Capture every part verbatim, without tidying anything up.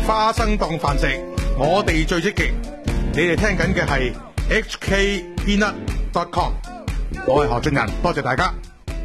花生當飯食，我哋最積極。你哋聽緊嘅係 H K Peanut dot com， 我係何俊仁，多謝大家。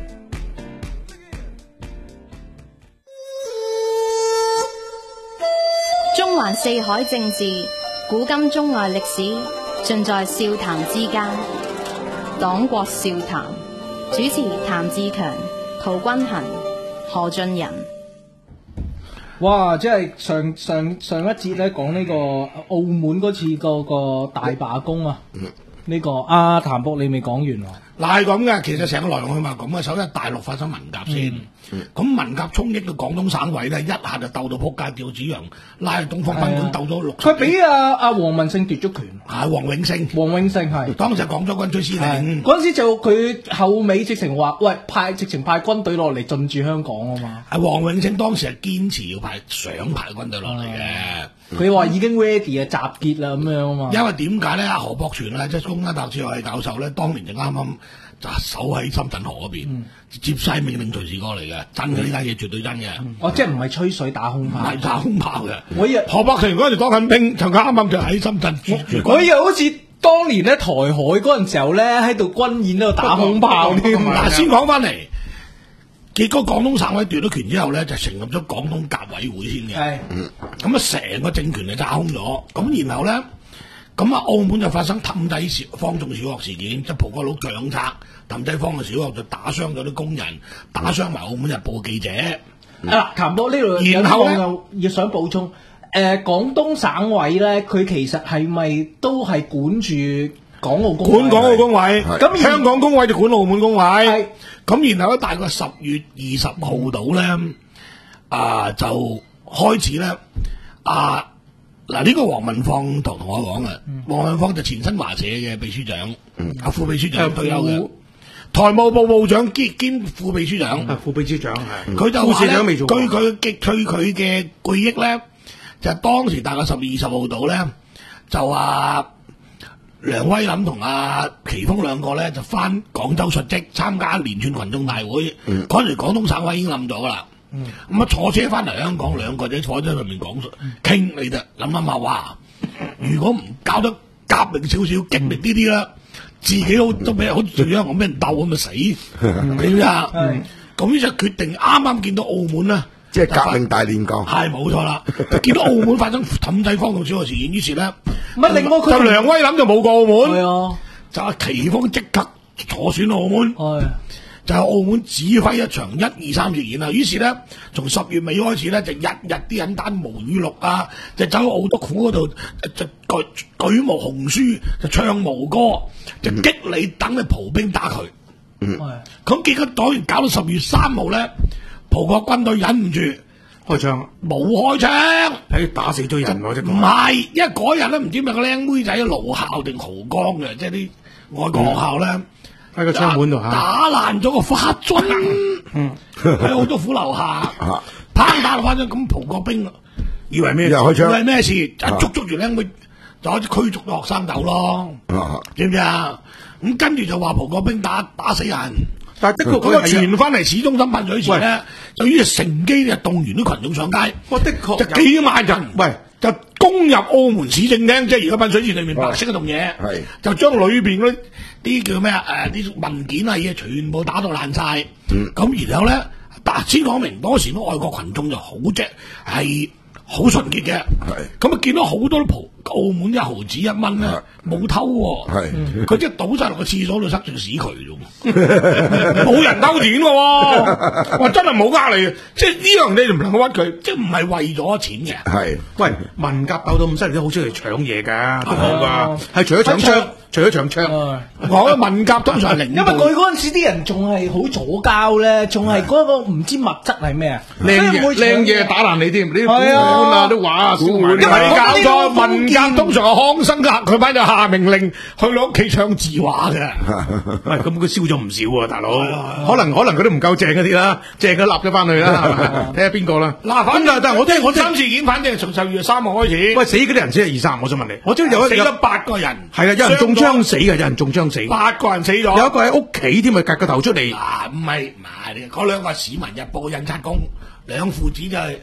中環四海政治，古今中外歷史，盡在笑談之間。黨國笑談，主持譚志強、陶君行、何俊仁。 哇！即係上上上一節咧講呢個澳門嗰次嗰個大罷工啊，呢、這個阿譚博你未講完喎。 嗱係咁嘅，其實成個來龍去脈咁嘅。首先大陸發生文革先，咁、嗯、文革衝擊到廣東省委咧，一下就鬥到撲街，調子揚拉去東方賓館鬥咗六。佢俾阿阿黃文勝奪咗權。 係黃永勝， 黃永勝係當時港咗軍區司令。 嗰陣時就佢後尾直情話，喂派直情派軍隊落嚟進駐香港啊嘛。 係黃永勝當時係堅持要派想派軍隊落嚟嘅。 佢話已經 ready 啊，集結啦咁樣啊嘛。 因為點解咧？阿何博全咧，即係中間大學哲學系教授咧，當年就啱啱就守喺深圳河嗰邊，嗯、接晒命令隨時過嚟嘅，真嘅呢單嘢絕對真嘅。 嗯、哦，即係唔係吹水打空炮？ 唔係打空炮嘅。 我以為何博全嗰陣當緊兵，就啱啱就喺深圳駐駐軍。 我以為好似當年咧台海嗰陣時候咧喺度軍演度打空炮添。 嗱，先講翻嚟。結果廣東省委奪咗權之後咧，就成立咗廣東革委會先嘅。係，咁啊成個政權就炸空咗。咁然後咧，咁啊澳門就發生氹仔小方眾小學事件，即係葡國佬強拆氹仔方嘅小學，就打傷咗啲工人，打傷埋澳門日報嘅記者。 啊，譚博呢度，然後又要想補充，誒、呃、廣東省委咧，佢其實係咪都係管住港澳工委？管港澳工委，咁香港工委就管澳門工委。咁然後咧，大概十月二十號到咧，啊就開始咧，啊嗱呢個黃文放同同我講嘅，黃、嗯、文放就前新華社嘅秘書長，阿、嗯、副秘書長退休嘅，台務部部長兼兼副秘書長， 副秘書長係， 佢就話咧，據佢據佢嘅記憶咧，就當時大概十月二十號到咧，就話。梁威林同阿奇峰兩個咧就翻廣州述職參加連串群眾大會，嗰、嗯、時廣東省委已經冧咗噶啦，咁、嗯、啊坐車翻嚟香港，兩個仔坐喺上面講傾，你就諗諗下，哇！如果唔搞得革命少少、激烈啲啲啦，自己都都俾好似做咗我俾人鬥咁咪死，你知啊？咁呢就決定啱啱見到澳門啦。 即係革命大煉鋼，係冇錯啦！見到澳門發生氹仔方眾小學事件，於是咧， 唔係另外佢就梁威諗就冇過澳門， 係啊， 就阿奇峰即刻坐選澳門，係就喺澳門指揮一場一二三事件啦。於是咧，從十月尾開始咧，就日日啲人單毛語錄啊，就走去澳督府嗰度就舉舉毛紅書，就唱毛歌，就激你等你葡兵打佢。嗯，咁結果當然搞到十月三號咧。葡國軍隊忍唔住開槍， 冇開槍， 喺打死咗人喎！即係唔係，因為嗰日咧唔知咪個靚妹仔盧校定濠江嘅，即係啲外國學校咧喺、 嗯、個窗門度嚇打爛咗個花樽，嗯，喺好多府樓下，砰打落花樽，咁葡國兵以為咩？ 又開槍， 以為咩事？一捉捉住靚妹，就開始驅逐咗學生走咯，啊、知唔知啊？咁跟住就話葡國兵打打死人。但係的確，佢傳翻嚟市中心噴水池咧，就於是乘機就動員啲群眾上街。哇！的確，就幾萬人，喂，就攻入澳門市政廳，即係而家噴水池裏面白色嗰棟嘢，係就將裏邊嗰啲啲叫咩啊？誒，啲文件啊嘢全部打到爛晒。咁、嗯、然後咧，嗱，先講明當時啲外國群眾就好啫，係好純潔嘅。係咁啊，見到好多葡澳門一毫子一蚊咧，冇偷喎。係佢即係倒晒落個廁所度塞住屎渠啫。冇人偷錢嘅、啊，哇！真係冇呃你，即係呢樣你唔能夠屈佢，即係唔係為咗錢嘅。係， 喂，文革鬥到咁犀利，都好中意搶嘢噶，都好噶，係除咗搶槍，除咗搶槍， 我文革通常係零， 因為佢嗰陣時啲人仲係好左膠咧，仲係嗰個唔知物質係咩啊， 靚嘢靚嘢打爛你添，你啲古玩啊，啲畫啊，燒埋。 因為搞咗文革，通常係康生噶，佢擺就下命令去你屋企唱字畫嘅。 喂，咁佢燒咗唔少啊，大佬，可能可能佢都唔夠正嗰啲啦，正嘅立咗翻去啦，睇下邊個啦。嗱，反正但係我聽我聽事件，反正係從十月三號開始。喂，死嗰啲人先係二三，我想問你，我知有死咗八個人， 係啊，有人中槍死嘅，有人中槍死， 八個人死咗， 有一個喺屋企添，咪夾個頭出嚟。 啊，唔係唔係，嗰兩個係市民日報嘅印刷工，兩父子就係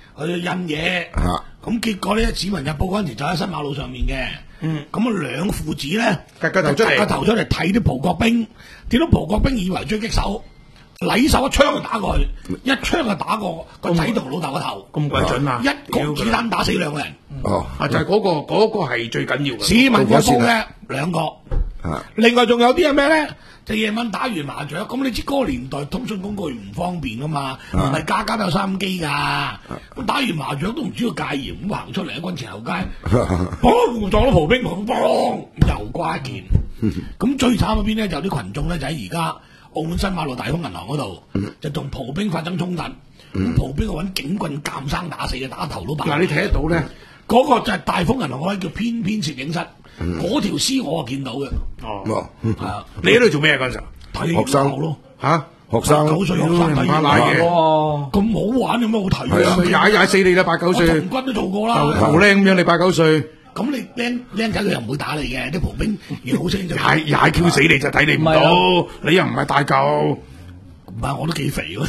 去印嘢。咁結果咧，《市民日報》嗰陣時就喺新馬路上面嘅。嗯，咁啊兩父子咧， 夾個頭出嚟， 夾個頭出嚟睇啲葡國兵，見到葡國兵以為狙擊手，禮手一槍就打過去，一槍就打過個仔同老豆個頭， 咁鬼準啊！ 一局子彈打死兩個人。 哦， 啊就係嗰個嗰個係最緊要嘅。 市民日報嘅兩個，另外仲有啲係咩咧？就夜晚打完麻雀，咁你知嗰個年代通訊工具唔方便噶嘛，唔係家家都有收音機噶。咁打完麻雀都唔知道戒嚴，咁行出嚟喺軍前後街，砰撞到葡兵，砰又掛一件。咁最慘嗰邊咧就有啲群眾咧就喺而家澳門新馬路大豐銀行嗰度，就同葡兵發生衝突。咁葡兵就揾警棍監生打死嘅，打頭都爆。 嗱，你睇得到咧， 嗰個就係大豐銀行嗰位叫偏偏攝影室，嗰條屍我係見到嘅。 哦， 係啊， 你喺度做咩啊？嗰陣時睇學生咯， 嚇學生九歲學生睇馬奶嘅， 咁好玩有咩好睇啊？ 踩踩死你啦！八九歲， 童軍都做過啦， 頭僆咁樣，你八九歲。 咁你僆僆仔佢又唔會打你嘅，啲葡兵越好聲就踩踩 Q 死你就睇你唔到，你又唔係大嚿。 唔係我都幾肥喎。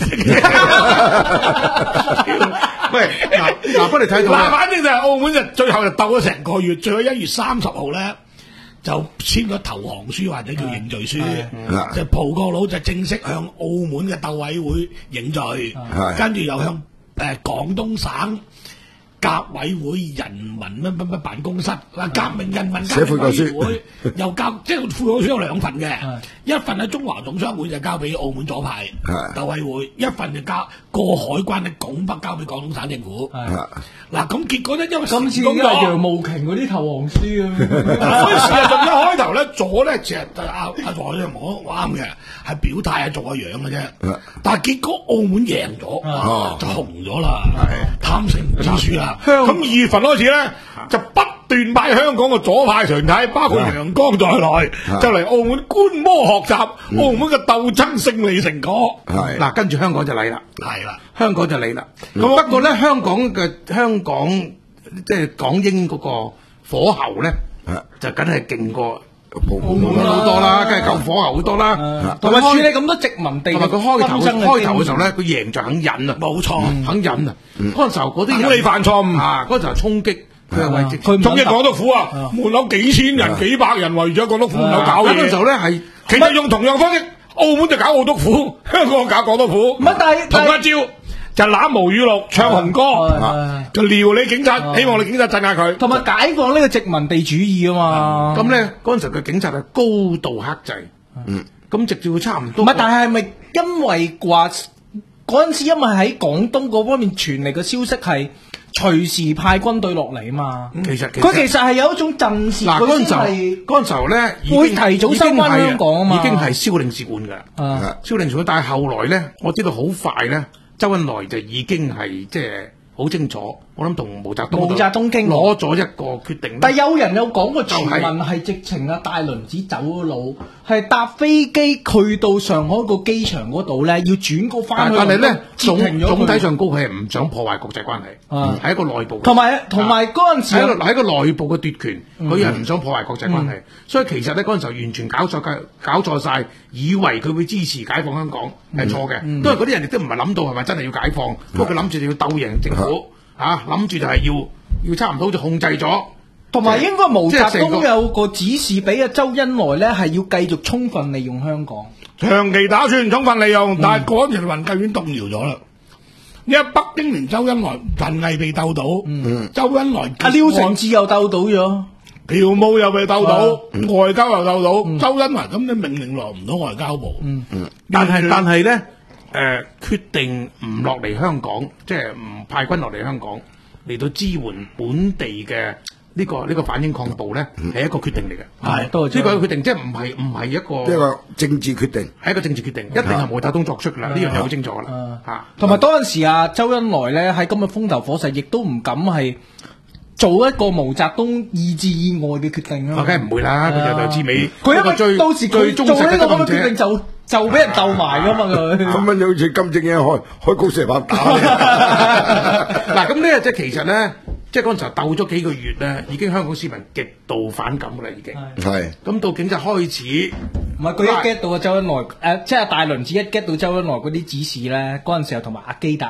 喂，嗱嗱，不你睇到嗱，反正就係澳門就最後就鬥咗成個月，最後一月三十號咧就簽咗投降書或者叫認罪書，就葡國佬就正式向澳門嘅鬥委會認罪，跟住又向誒廣東省革委會人民乜乜乜辦公室，嗱革命人民革命委員會又交，即係悔過書有兩份嘅，一份喺中華總商會就交俾澳門左派鬥委會，一份就交過海關嘅拱北交俾廣東省政府。嗱咁結果咧，因為今次應該係楊慕瓊嗰啲投降書啊， 所以事實上一開頭咧，左咧其實阿阿左咧我我啱嘅，係表態係做個樣嘅啫，但係結果澳門贏咗，就紅咗啦，貪勝唔知輸啦。咁二月份開始咧，就不斷派香港嘅左派團體，包括楊光在內，就嚟澳門觀摩學習澳門嘅鬥爭勝利成果。 嗱，跟住香港就嚟啦， 係啦， 香港就嚟啦。咁不過咧，香港嘅香港即係港英嗰個火候咧，就梗係勁過澳門好多啦，梗係夠火候好多啦。 同埋處理咁多殖民地， 同埋佢開頭開頭嘅時候咧，佢贏就肯忍啊， 冇錯， 肯忍啊。嗰陣時候嗰啲人你犯錯誤啊，嗰陣時候衝擊。佢係為佢衝擊港督府啊！門口幾千人、幾百人圍住港督府門口搞嘢。 嗰陣時候咧係， 其實用同樣方式，澳門就搞澳督府，香港搞港督府。 唔係，但係同一招就攬毛語錄、唱紅歌，就撩你警察，希望你警察鎮壓佢。 同埋解放呢個殖民地主義啊嘛。 咁咧嗰陣時嘅警察係高度克制。嗯。咁直至佢差唔多。 唔係，但係係咪因為話嗰陣時因為喺廣東嗰方面傳嚟嘅消息係？隨時派軍隊落嚟啊嘛， 其實佢其實係有一種陣時， 嗱嗰陣時候嗰陣時候咧， 會提早收翻香港啊嘛， 已經係蕭令使館㗎，蕭令使館，但係後來咧，我知道好快咧，周恩來就已經係即係好清楚，我諗同毛澤東毛澤東傾攞咗一個決定。 但係有人有講過傳聞係直情啊大輪子走咗路，係搭飛機去到上海個機場嗰度咧，要轉個翻去。 但係咧總總體上高佢係唔想破壞國際關係，係一個內部。 同埋同埋嗰陣時喺個喺個內部嘅奪權，佢係唔想破壞國際關係，所以其實咧嗰陣時候完全搞錯搞錯晒，以為佢會支持解放香港係錯嘅，因為嗰啲人亦都唔係諗到係咪真係要解放，不過佢諗住就要鬥贏政府。嚇，諗住就係要要差唔多就控制咗， 同埋應該毛澤東有個指示俾阿周恩來咧，係要繼續充分利用香港， 長期打算充分利用，但係嗰陣運計已經動搖咗啦。因為北京連周恩來陳毅被鬥到，周恩來阿廖承志又鬥到咗， 條務又被鬥到，外交又鬥到，周恩來咁你命令落唔到外交部， 但係但係咧。誒、呃、決定唔落嚟香港，即係唔派軍落嚟香港嚟到支援本地嘅呢、這個呢、這個反英抗暴咧，係、嗯、一個決定嚟嘅。係、嗯，呢個決定即係唔係唔係一個一個政治決定， 係一個政治決定，一定係毛澤東作出㗎啦。呢樣嘢好清楚㗎啦。嚇， 同埋嗰陣時啊，周恩來咧喺咁嘅風頭火勢，亦都唔敢係做一個毛澤東意志以外嘅決定啊！ 梗係唔會啦，佢就就至尾佢因為最到時佢做呢個咁嘅決定就就俾人鬥埋噶嘛佢。 咁樣好似金正恩開開高射炮打你。 嗱咁呢，即係其實咧，即係嗰陣時候鬥咗幾個月咧，已經香港市民極度反感㗎啦，已經係。咁到警察開始， 唔係佢一 get 到啊周恩來誒，即係大輪子一 get 到周恩來嗰啲指示咧，嗰陣時候同埋阿基達。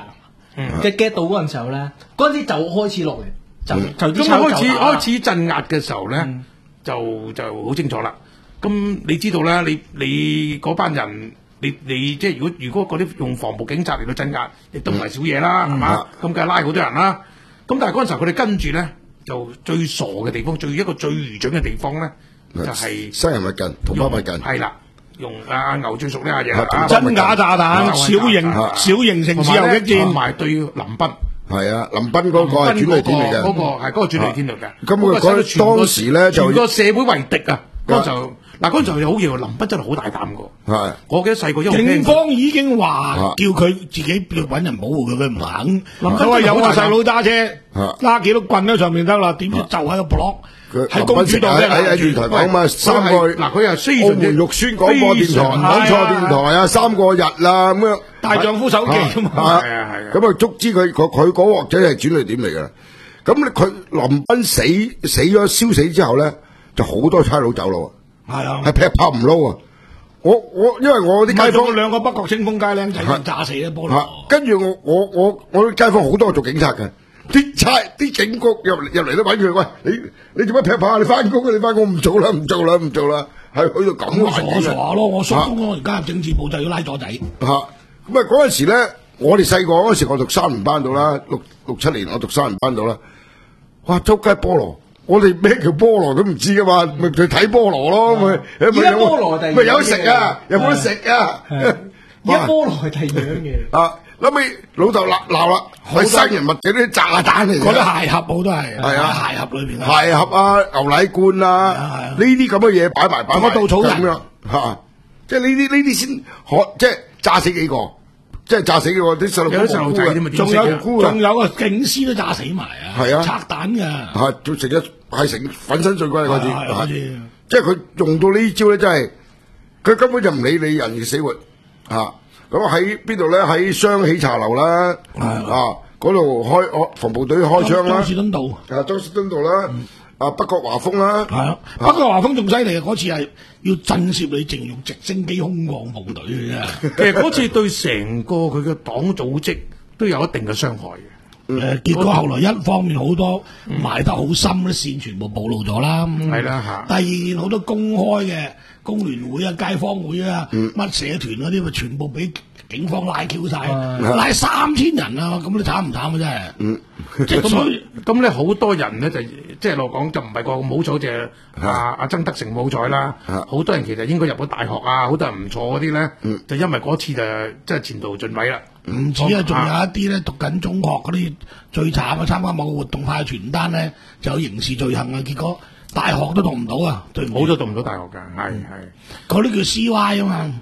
嘅 get 到嗰陣時候咧，嗰陣時就開始落嚟，就就啲咁開始抄舊打開始鎮壓嘅時候咧，就就好清楚啦。咁你知道啦，你你嗰班人。你你即係如果如果嗰啲用防暴警察嚟到鎮壓，亦都唔係少嘢啦，係嘛？咁梗係拉好多人啦。咁但係嗰陣時候佢哋跟住咧，就最傻嘅地方，最一個最愚蠢嘅地方咧，就係西人勿近，同胞勿近。 係啦，用阿牛最熟呢下嘢啦， 真假炸彈，小型小型城市游擊戰， 同埋對林彬。 係啊，林彬嗰個係轉捩點嚟嘅， 嗰個係嗰個轉捩點嚟嘅。 咁佢嗰當時咧就全個社會為敵啊！嗰陣嗱，嗰陣就好嘢，林彬真係好大膽個。 係， 我記得細個因為警方已經話叫佢自己要揾人保護佢，佢唔肯。 林佢話有個細佬揸車， 啊拉幾多棍喺上面得啦，點知就喺個 block 喺公主道喺喺喺電台講嘛，三個嗱佢係非澳常之門玉宣廣播電台、廣錯電台啊，三個日啦咁樣。 大丈夫手記啊嘛， 係啊係啊。 咁啊捉知佢佢佢嗰鑊仔係轉捩點嚟㗎。咁佢林彬死死咗燒死之後咧，就好多差佬走咯。 係啊， 係劈炮唔撈啊！我我因為我啲街坊兩個北角清風街僆仔炸死咗菠蘿。 跟住我我我我啲街坊好多做警察嘅，啲差啲警局入嚟入嚟都揾佢，喂，你你做乜劈炮啊？你翻工啊？你翻工唔做啦唔做啦唔做啦，係去到咁我傻傻咯！我叔公我而家入政治部就要拉咗仔。 嚇咁啊！嗰陣時咧，我哋細個嗰時我讀三年班到啦，六六七年我讀三年班到啦，哇！周街菠蘿。我哋咩叫菠蘿都唔知噶嘛，咪去睇菠蘿咯，咪而家菠蘿第咪有食啊，有冇得食啊？ 而家菠蘿係第二樣嘢。 啊，諗起老豆鬧鬧啦，係生人物者啲炸彈嚟嘅， 嗰啲鞋盒好多係， 係啊， 鞋盒裏邊鞋盒啊，牛奶罐啊，呢啲咁嘅嘢擺埋擺埋， 稻草人咁樣嚇，即係呢啲呢啲先可，即係炸死幾個。即係炸死嘅啲細路， 有啲細路仔添啊， 仲有仲有個警司都炸死埋啊！ 係啊， 拆彈㗎， 係做成一係成粉身碎骨嗰啲， 次即係佢用到呢招咧，真係佢根本就唔理你人嘅死活嚇。咁喺邊度咧？喺雙喜茶樓啦，啊嗰度開防暴隊開槍啦， 莊士敦道啊莊士敦道啦。啊！北角華豐啦， 係啊，北角華豐仲犀利啊！嗰次係要震懾你，淨用直升機空降部隊嘅啫。 其實嗰次對成個佢嘅黨組織都有一定嘅傷害嘅。誒、 嗯，結果後來一方面好多埋得好深啲線全部暴露咗啦， 係啦嚇。第二好多公開嘅工聯會啊、街坊會啊、乜、嗯、社團嗰啲，咪全部俾警方拉 Q 晒，拉三千人啊！咁你慘唔慘啊？真係。嗯，即係所以咁咧，好多人咧就即係落講就唔係個咁好彩，就係阿阿曾德成冇彩啦。好多人其實應該入咗大學啊，好多人唔錯嗰啲咧，就因為嗰次就即係前途盡毀啦。 唔止啊，仲有一啲咧讀緊中學嗰啲最慘啊！參加某個活動派傳單咧，就有刑事罪行啊！結果大學都讀唔到啊，最好咗讀唔到大學㗎，係係嗰啲叫 C Y 啊嘛。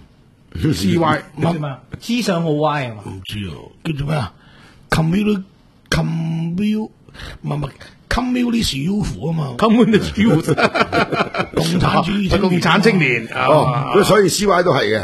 C Y 乜嘛？思想好歪啊嘛？ 唔知啊，叫做咩啊 ？Communist Communist 唔係唔係 Communist Youth 啊嘛 ，Communist Youth 共產主義共產青年哦，所以 C Y 都係嘅，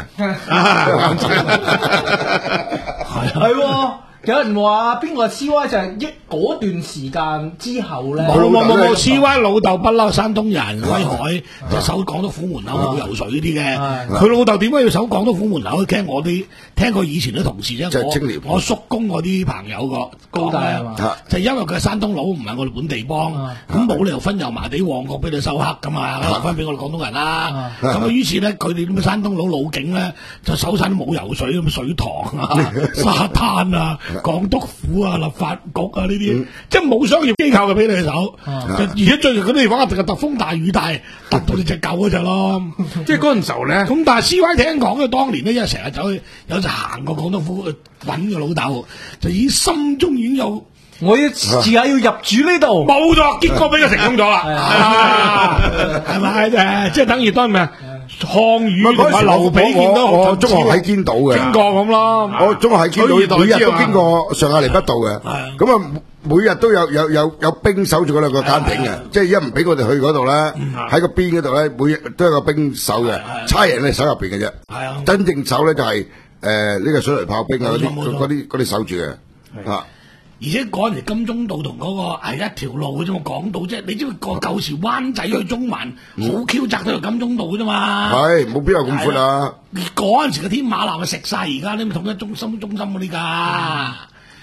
係係。有人話邊個 C Y 就係一嗰段時間之後咧， 冇冇冇冇 C Y 老豆不嬲山東人，威海就守港督府門口去游水啲嘅。佢老豆點解要守港督府門口？聽我啲聽過以前啲同事啫，我我叔公嗰啲朋友個高大係嘛？ 就因為佢係山東佬，唔係我哋本地幫，咁冇理由分油麻地旺角俾你收黑噶嘛，留翻俾我哋廣東人啦。咁啊，於是咧佢哋啲山東佬老警咧就守晒啲冇游水咁水塘啊、沙灘啊。港督府啊、立法局啊呢啲，嗯、即係冇商業機構嘅俾你手，啊、而且最近嗰啲地方一定係突風大雨大，突到你隻狗嗰隻咯。 即係嗰陣時候咧， 咁但係 C Y 聽講嘅當年咧，因為成日走去有就行過港督府去揾個老豆，就已經心中已經有我要自下要入主呢度， 冇咗，結果俾佢成功咗啦， 係咪誒？即係等於當咩？項羽同埋劉備見到我中學喺堅道嘅， 經過咁咯。 我中學喺堅道，每日都經過上亞厘畢道嘅。咁啊，每日都有有有有兵守住嗰兩個間亭嘅，即係一唔俾我哋去嗰度咧，喺個邊嗰度咧，每日都有個兵守嘅，差人咧守入邊嘅啫。 係啊， 真正守咧就係誒呢個水雷炮兵啊嗰啲嗰啲嗰啲守住嘅啊。 而且嗰陣時金鐘道同嗰個係一條路嘅啫嘛，港島啫。你知唔知個舊時灣仔去中環好 Q 窄都係金鐘道嘅啫嘛？ 係冇邊有咁闊啊！ 嗰陣時嘅天馬南係食晒而家啲統一中心中心嗰啲㗎。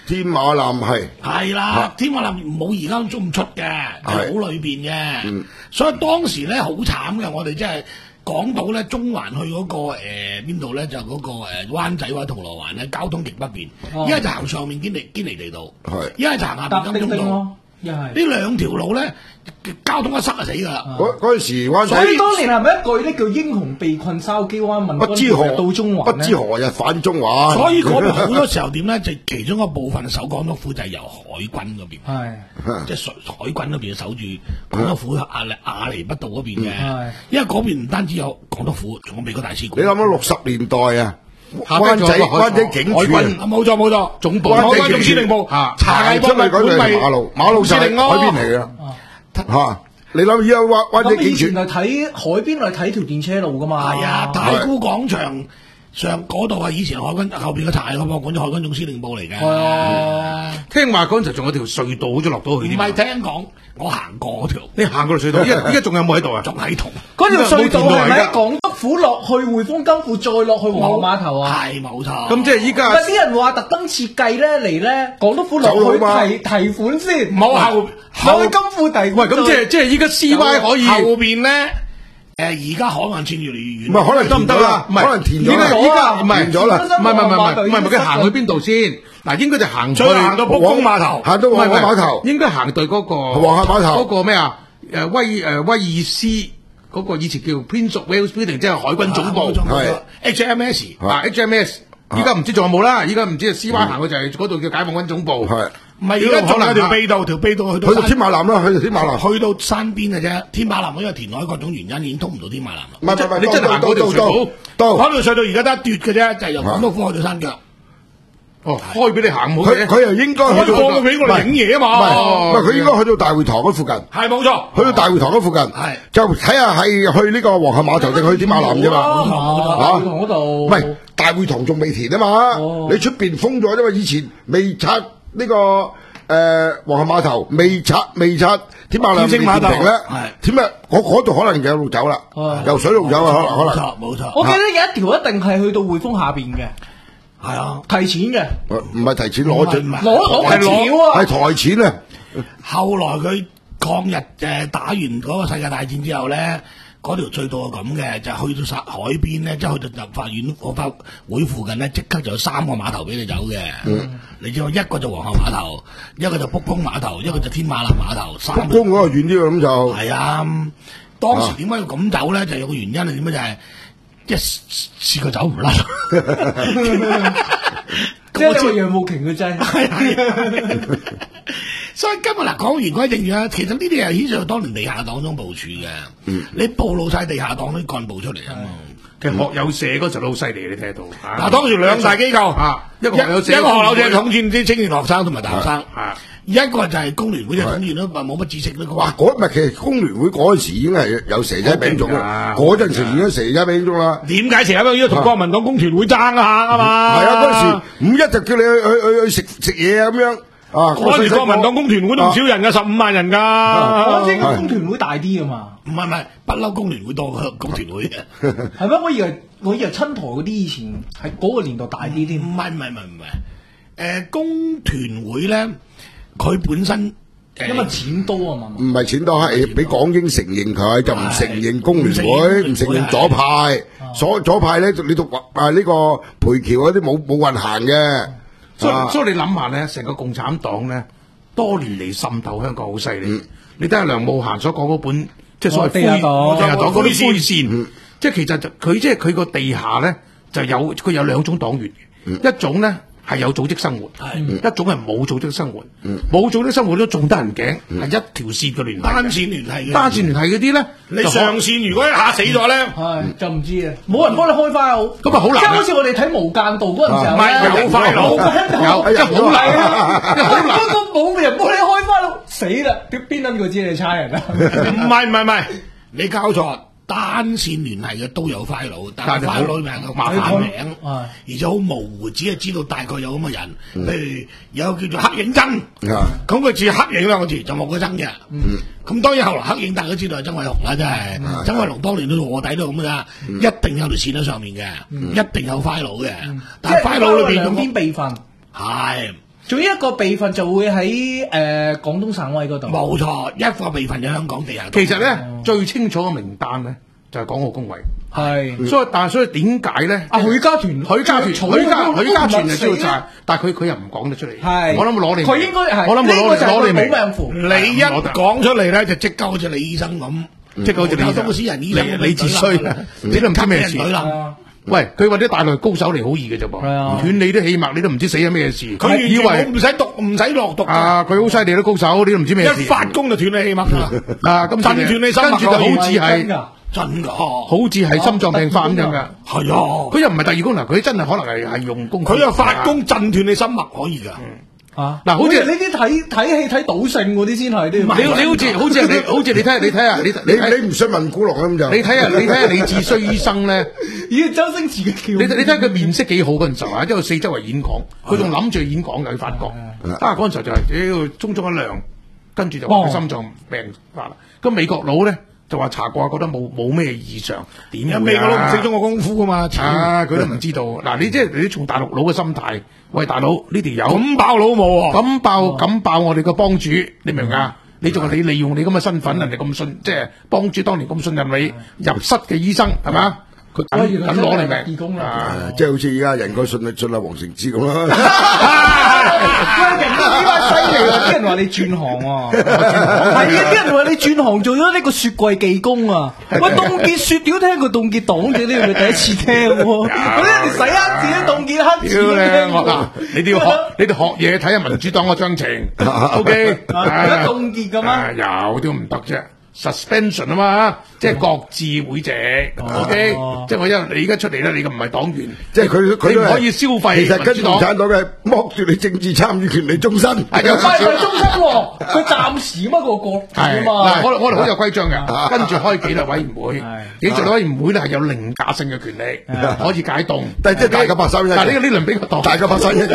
天馬南係係啦，天馬南冇而家咁出嘅，係好裏邊嘅，所以當時咧好慘嘅，我哋真係。講到咧中環去嗰、那個誒邊度咧就嗰、那個誒、呃、灣仔或者銅鑼灣咧交通極不便，一係、哦、就行上面堅尼堅尼地道，一係就行下邊金鐘道，一係呢兩條路咧交通一塞就死㗎啦。 嗰嗰陣時灣仔， 所以當年係咪一句咧叫英雄被困筲箕灣，問不知何到中環不知何日返中環。 所以嗰邊好多時候點咧，就其中一部分守港督府就係由海軍嗰邊，係即係海軍嗰邊守住港督府亞亞厘畢道嗰邊嘅，因為嗰邊唔單止有港督府，仲有美國大使館。 你諗下六十年代啊！灣仔灣仔警署， 冇錯冇錯，總部灣仔警司令部啊， 查出嚟嗰條馬路，馬路就係海邊嚟嘅嚇。你諗而家灣灣仔警署， 咁以前係睇海邊嚟睇條電車路噶嘛？ 係啊，太古廣場上嗰度啊，以前海軍後邊嘅茶藝博館，海軍總司令部嚟嘅。 哦，聽話嗰陣時仲有條隧道好似落到去添。 唔係聽講，我行過嗰條。 你行過條隧道，依家依家仲有冇喺度啊？ 仲喺度。 嗰條隧道係咪喺港督府落去匯豐金庫，再落去皇后碼頭啊？ 係冇錯。 咁即係依家。 但係啲人話特登設計咧嚟咧，港督府落去提提款先， 冇後後去金庫提款。 喂，咁即係即係依家 C Y 可以後邊咧。誒，而家海岸線越嚟越遠， 唔係可能得唔得啦？唔係可能填咗啦， 依家唔係填咗啦， 唔係唔係唔係唔係，佢行去邊度先？嗱，應該就行去行到卜公碼頭， 行到皇后碼頭， 應該行對嗰個皇后碼頭嗰個咩啊？誒威誒威爾斯嗰個以前叫 Prince of Wales Building，即係海軍總部， 係 H M S 啊 H M S，依家唔知仲有冇啦？依家唔知 C Y 行去就係嗰度叫解放軍總部， 係。 唔係，而家仲有條秘道，條秘道去到去到天馬南啦，去到天馬南， 去到山邊嘅啫。天馬南因為填海各種原因已經通唔到天馬南啦。 唔係唔係， 你真係行嗰條隧道， 到嗰條隧道而家得一奪嘅啫，就係由港督府去到山腳。 哦，開俾你行冇佢佢又應該開放俾我哋影嘢啊嘛。 唔係佢應該去到大會堂嗰附近。 係冇錯， 去到大會堂嗰附近，係就睇下係去呢個皇后碼頭定去天馬南啫嘛。 冇錯，大會堂嗰度。 唔係大會堂仲未填啊嘛，你出邊封咗啫嘛，以前未拆呢個。誒，皇后碼頭未拆未拆，天馬南未填平咧，點啊？我嗰度可能有路走啦，由水路走啊，可能可能。 冇錯冇錯。 我記得有一條一定係去到匯豐下邊嘅， 係啊， 提錢嘅， 唔係提錢攞錢， 攞攞係錢啊， 係抬錢啊。 後來佢抗日誒打完嗰個世界大戰之後咧。嗰條隧道係咁嘅，就去到海邊咧，即係去到立法院嗰法會附近咧，即刻就有三個碼頭俾你走嘅。嗯，你知道一個就皇后碼頭，一個就卜公碼頭，一個就天馬南碼頭。三卜公嗰個遠啲喎，咁就係啊。當時點解要咁走咧？就有個原因係點咧？就係一試過走唔甩。 即係個楊慕瓊嘅真係。所以今日嗱講言歸正傳啊，其實呢啲係顯示到當年地下黨中部署嘅。嗯，你暴露晒地下黨啲幹部出嚟啊嘛。 其實學友社嗰時都好犀利，你睇到。 嗱，當時兩大機構啊，一個學友社， 一個學友社統戰啲青年學生同埋大學生， 係一個就係工聯會嘅統戰都冇乜知識咯。 哇！嗰唔係其實工聯會嗰陣時已經係有蛇仔餅種啦，嗰陣時已經蛇仔餅種啦。 點解蛇仔餅種同國民黨工團會爭下啊嘛？ 係啊，嗰陣時五一就叫你去去去食食嘢啊咁樣。啊！ 嗰陣時國民黨工團會都唔少人噶，十五萬人噶。 嗰陣時工團會大啲噶嘛？ 唔係唔係，不嬲工聯會多過工團會嘅。 係咩？我以為我以為親台嗰啲以前係嗰個年代大啲添。 唔係唔係唔係唔係，誒工團會咧，佢本身因為錢多啊嘛。 唔係錢多，係俾港英承認佢，就唔承認工聯會，唔承認左派。左左派咧，你讀啊呢個培僑嗰啲冇冇運行嘅。 所以所以你諗下咧，成個共產黨咧，多年嚟滲透香港好犀利。你睇下梁慕嫻所講嗰本，即係所謂地下黨，地下黨嗰啲灰線，即係其實就佢即係佢個地下咧就有佢有兩種黨員嘅，一種咧係有組織生活，一種係冇組織生活。冇組織生活都仲得人驚，係一條線嘅聯繫， 單線聯繫嘅。 單線聯繫嗰啲咧， 你上線如果一下死咗咧， 係就唔知啊，冇人幫你開花好， 咁啊好難。 即係好似我哋睇無間道嗰陣時候， 唔係有快佬， 有即係好難啊，好難。 嗰個冇人幫你開花佬，死啦！點邊撚個知你差人啊？ 唔係唔係唔係，你搞錯。單線聯繫嘅都有 file，但係 file 名個麻煩名，而且好模糊，只係知道大概有咁嘅人。譬如有叫做黑影曾，咁佢似黑影兩個字就冇個曾嘅。咁當然後來黑影大家都知道係曾偉雄啦，真係曾偉雄當年都臥底都咁噶，一定有條線喺上面嘅，一定有 file 嘅。但係 file 裏邊兩邊備份係仲有一個備份就會喺誒廣東省委嗰度。 冇錯，一個備份喺香港地下。 其實咧最清楚嘅名單咧就係港澳工委。 係， 所以但係所以點解咧？ 啊許家屯， 許家屯，許家許家屯就知道晒，但係佢佢又唔講得出嚟。 係， 我諗攞你， 佢應該係， 我諗攞攞你名。 保命符，你一講出嚟咧，就即刻好似李醫生咁， 即係好似李都私人醫生， 你自衰啦，你都唔知咩事啦。 喂，佢話啲大陸高手嚟好易嘅啫噃，斷你啲氣脈，你都唔知死咗咩事。 佢以為唔使讀，唔使落毒。 啊，佢好犀利啲高手，你都唔知咩事。 一發功就斷你氣脈啦。 啊，咁震斷你心脈， 跟住就好似係真噶， 好似係心臟病發咁樣噶。 係啊， 佢又唔係第二功能，佢真係可能係係用功。 佢又發功震斷你心脈可以噶。 啊！ 嗱，好似呢啲睇睇戲睇賭聖嗰啲先係啲。 你你好似好似你好似你睇下你睇下你你你唔信問古龍咁就。 你睇下你睇下李志綏醫生咧， 咦？周星馳嘅橋。 你你睇佢面色幾好嗰陣時候啊，因為四周圍演講，佢仲諗住演講嘅，佢發覺啊嗰陣時候就係屌中中一亮，跟住就話佢心臟病發啦。咁美國佬咧就話查過，覺得冇冇咩異常。點啊？美國佬唔識中國功夫噶嘛？ 啊，佢都唔知道。嗱，你即係你從大陸佬嘅心態。喂，大佬呢條友咁爆老母喎， 咁爆咁爆我哋個幫主，你明唔明啊？你仲係你利用你咁嘅身份，人哋咁信，即係幫主當年咁信任你入室嘅醫生係嘛？佢等等攞你命啊！即係好似而家人哥信信阿黃成之咁啦。 喂，人哥點解犀利啊？啲人話你轉行喎，係啊！啲人話你轉行做咗呢個雪櫃技工啊！喂，凍結雪屌聽過凍結黨嘅呢個第一次聽喎，嗰啲人洗黑字都凍結黑字都聽過。 你哋要學，你哋學嘢睇下民主黨嗰章程。O K， 有凍結㗎咩？ 有都唔得啫。suspension 啊嘛，即係各自會籍 ，OK，即係我因為你而家出嚟咧，你嘅唔係黨員， 即係佢佢唔可以消費。 其實跟共產黨嘅剝奪你政治參與權利終身， 係有少少終身喎，佢暫時乜個國啊嘛。 嗱，我我哋好有規章嘅，跟住開紀律委員會，紀律委員會咧係有凌駕性嘅權力，可以解凍， 但係即係大家白手一， 但係呢個呢輪俾個黨， 大家白手一。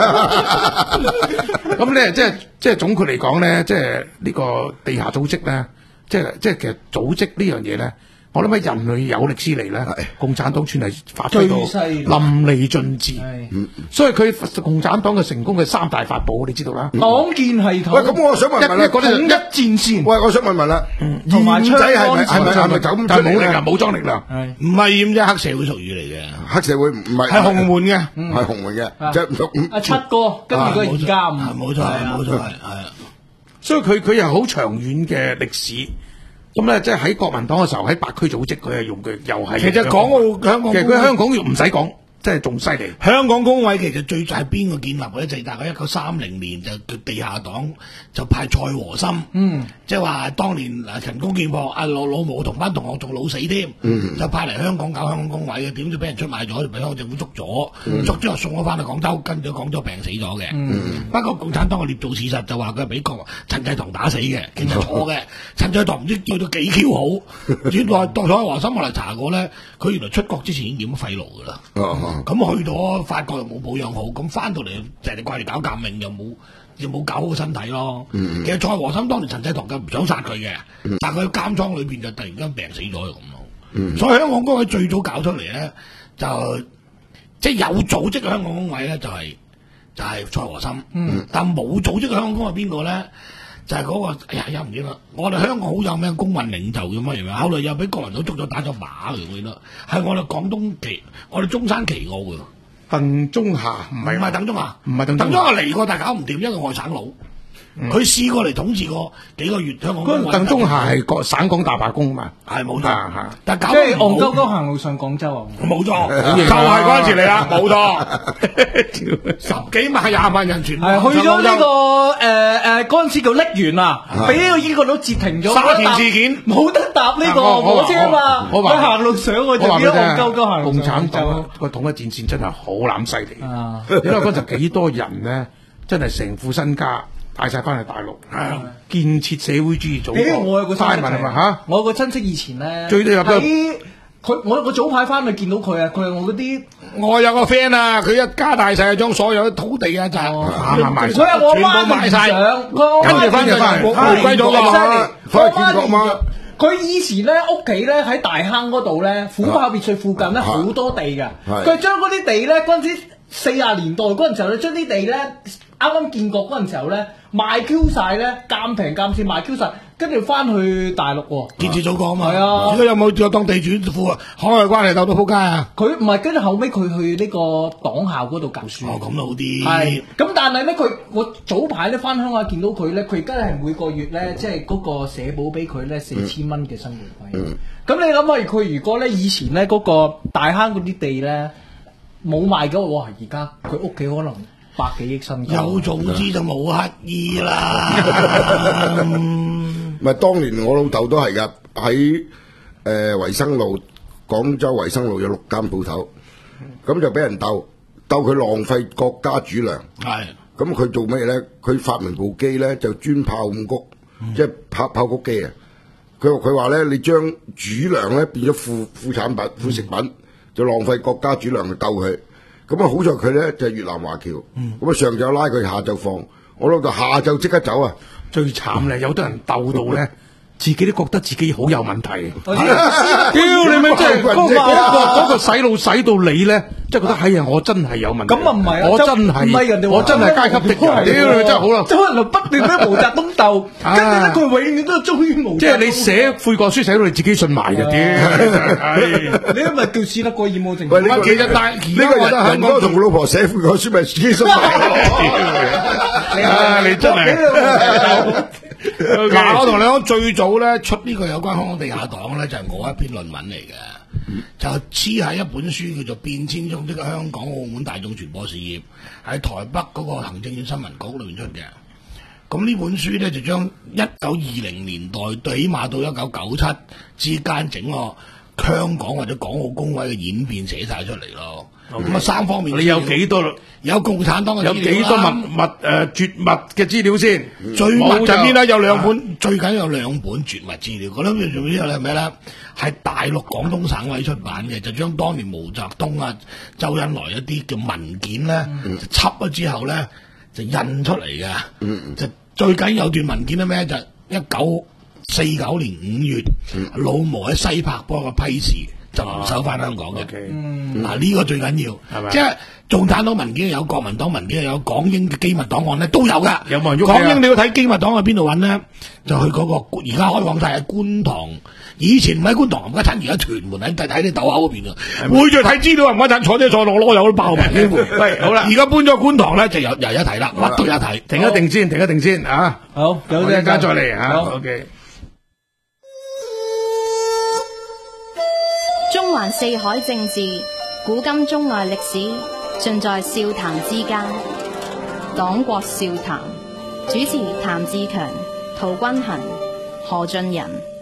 咁咧，即係即係總括嚟講咧，即係呢個地下組織咧。即係即係其實組織呢樣嘢咧，我諗喺人類有歷史嚟咧，共產黨算係發揮到淋漓盡致。所以佢共產黨嘅成功嘅三大法寶，你知道啦。 黨建系統。 喂，咁我想問問啦， 統一戰線。 喂，我想問問啦， 同埋閻仔係咪係咪係咪咁出嚟㗎？武裝力量， 唔係閻仔黑社會屬於嚟嘅， 黑社會唔係係洪門嘅， 係洪門嘅，即係阿七哥跟住個而家冇錯冇錯係係。 所以佢佢又好長遠嘅歷史，咁咧即係喺國民黨嘅時候喺白區組織，佢係用佢又係。 其實港澳香港， 其實佢香港唔使講，即係仲犀利。 香港工委其實最早係邊個建立嘅咧？就係大概一九三零年就叫地下黨，就派蔡和森，嗯，即係話當年嗱陳公建博阿老老母同班同學做老死添，嗯，就派嚟香港搞香港工委嘅，點知俾人出賣咗，就俾香港政府捉咗，嗯、捉咗又送咗翻去廣州，跟住廣州病死咗嘅。嗯、不過共產黨嘅捏造事實就話佢係俾國陳濟棠打死嘅，其實錯嘅。陳濟棠唔知叫到幾 Q 好，原來當蔡和森我嚟查過咧，佢原來出國之前已經染咗肺癆噶啦。咁、嗯、去到法國又冇保養好，咁翻到嚟就係掛住搞革命，又冇又冇搞好身體咯。嗯、其實蔡和森當年陳濟棠就唔想殺佢嘅，嗯、但係佢喺監倉裏邊就突然間病死咗咁咯。嗯、所以香港工委最早搞出嚟咧，就即係有組織嘅香港工委咧，就係、是、就係、是、蔡和森。嗯、但冇組織嘅香港工委邊個咧？就係、是、嗰、那個哎呀，又唔知啦。我哋香港好有名工運領袖咁嘛，係咪？後來又俾國民黨捉咗打咗靶嘅，我記得係我哋廣東旗，我哋中山旗澳嘅。 鄧中霞唔係唔係鄧中霞， 唔係鄧中霞嚟過，但係搞唔掂，因為外省佬。佢試過嚟統治過幾個月香港。 嗰鄧中霞係個省港大罷工嘛？ 係冇錯，但係即係戇鳩鳩行路上廣州啊！ 冇錯，就係嗰陣時嚟啦，冇錯。十幾萬、廿萬人全係去咗呢個誒誒嗰陣時叫瀝源啊，俾呢個英國佬截停咗。 沙田事件冇得搭呢個火車啊嘛，佢行路上去就變咗戇鳩鳩行路上。 共產黨個統一戰線真係好攬犀利。因為嗰陣幾多人咧，真係成副身家。帶晒翻去大陸，係建設社會主義祖國。 我有個親戚係咪嚇？ 我有個親戚以前咧， 最入喺佢，我我早排翻去見到佢啊，佢係我嗰啲。 我有個 friend 啊，佢一家大細將所有啲土地啊就賣賣，佢係我媽賣晒， 跟住翻就翻回歸咗啦， 翻去建國嘛。佢以前咧屋企咧喺大坑嗰度咧，虎豹別墅附近咧好多地嘅，佢將嗰啲地咧嗰陣時四十年代嗰陣時候咧，將啲地咧啱啱建國嗰陣時候咧賣 Q 晒咧，鑑平鑑賤賣 Q 晒，跟住翻去大陸喎， 建設祖國啊嘛。 係啊， 而家有冇有當地主父啊？海外關係鬥到撲街啊！ 佢唔係，跟住後尾佢去呢個黨校嗰度教書。 哦，咁都好啲。 係，咁但係咧，佢我早排咧翻香港見到佢咧，佢而家係每個月咧，即係嗰個社保俾佢咧四千蚊嘅生活費。咁、嗯、你諗下，佢如果咧以前咧嗰個大坑嗰啲地咧冇賣嘅話，而家佢屋企可能百幾億身家。 有早知就冇乞衣啦。 唔係，當年我老豆都係㗎，喺誒維生路，廣州維生路有六間鋪頭，咁就俾人鬥鬥佢浪費國家主糧。 係。 咁佢做咩咧？佢發明部機咧，就專炮五谷，嗯、即係炮炮谷機啊！佢佢話咧，你將主糧咧變咗副副產品、副食品，嗯、就浪費國家主糧去鬥佢。咁啊，好在佢咧就係、越南華僑，咁啊、嗯、上晝拉佢，下晝放。我老豆下晝即刻走啊！ 最慘咧，有啲人鬥到咧，自己都覺得自己好有問題。屌你咪真係嗰個嗰個洗腦洗到你咧，即係覺得哎呀，我真係有問題。 咁啊唔係啊， 我真係我真係階級敵人。屌你真係好啦， 即係可能不斷咧毛澤東鬥，跟住咧佢永遠都係忠於毛澤東。 即係你寫悔過書寫到你自己信埋嘅，屌！ 你咪叫似得過義務政府。 喂，呢個其實但係呢個人人哥同老婆寫悔過書咪自己信埋。 啊！你真係嗱，我同你講，最早咧出呢個有關香港地下黨咧，就係我一篇論文嚟嘅，嗯、就黐喺一本書叫做《變遷中的香港澳門大眾傳播事業》，喺台北嗰個行政院新聞局裏面出嘅。咁呢本書咧就將一九二零年代起碼到一九九七之間整個香港或者港澳工委嘅演變寫晒出嚟咯。咁啊，三方面， 你有幾多？ 有共產黨嘅有幾多密密誒絕密嘅資料先？ 最密就邊咧？有兩本，最緊有兩本絕密資料。嗰啲做咩咧？係咩咧？係大陸廣東省委出版嘅，就將當年毛澤東啊、周恩來一啲嘅文件咧，嗯、就輯咗之後咧，就印出嚟嘅。嗯、就最緊有段文件咧咩？就一九四九年五月，嗯、老毛喺西柏坡嘅批示。就唔收翻香港嘅，嗱呢個最緊要，即係共產黨文件有，國民黨文件有，港英嘅機密檔案咧都有噶。 有冇人喐？ 港英你要睇機密檔案喺邊度揾咧？就去嗰個而家開放晒喺觀塘，以前唔喺觀塘，冚家鏟而家屯門喺睇睇啲斗口嗰邊啊。會再睇資料，冚家鏟坐車坐落攞有都爆埋機會。喂，好啦，而家搬咗觀塘咧，就有又一睇啦，乜都一睇。 停一定先，停一定先啊！ 好，有陣間再嚟啊。 好 ，OK。 中環四海政治，古今中外歷史，盡在笑談之間。黨國笑談，主持譚志強、陶君衡、何俊仁。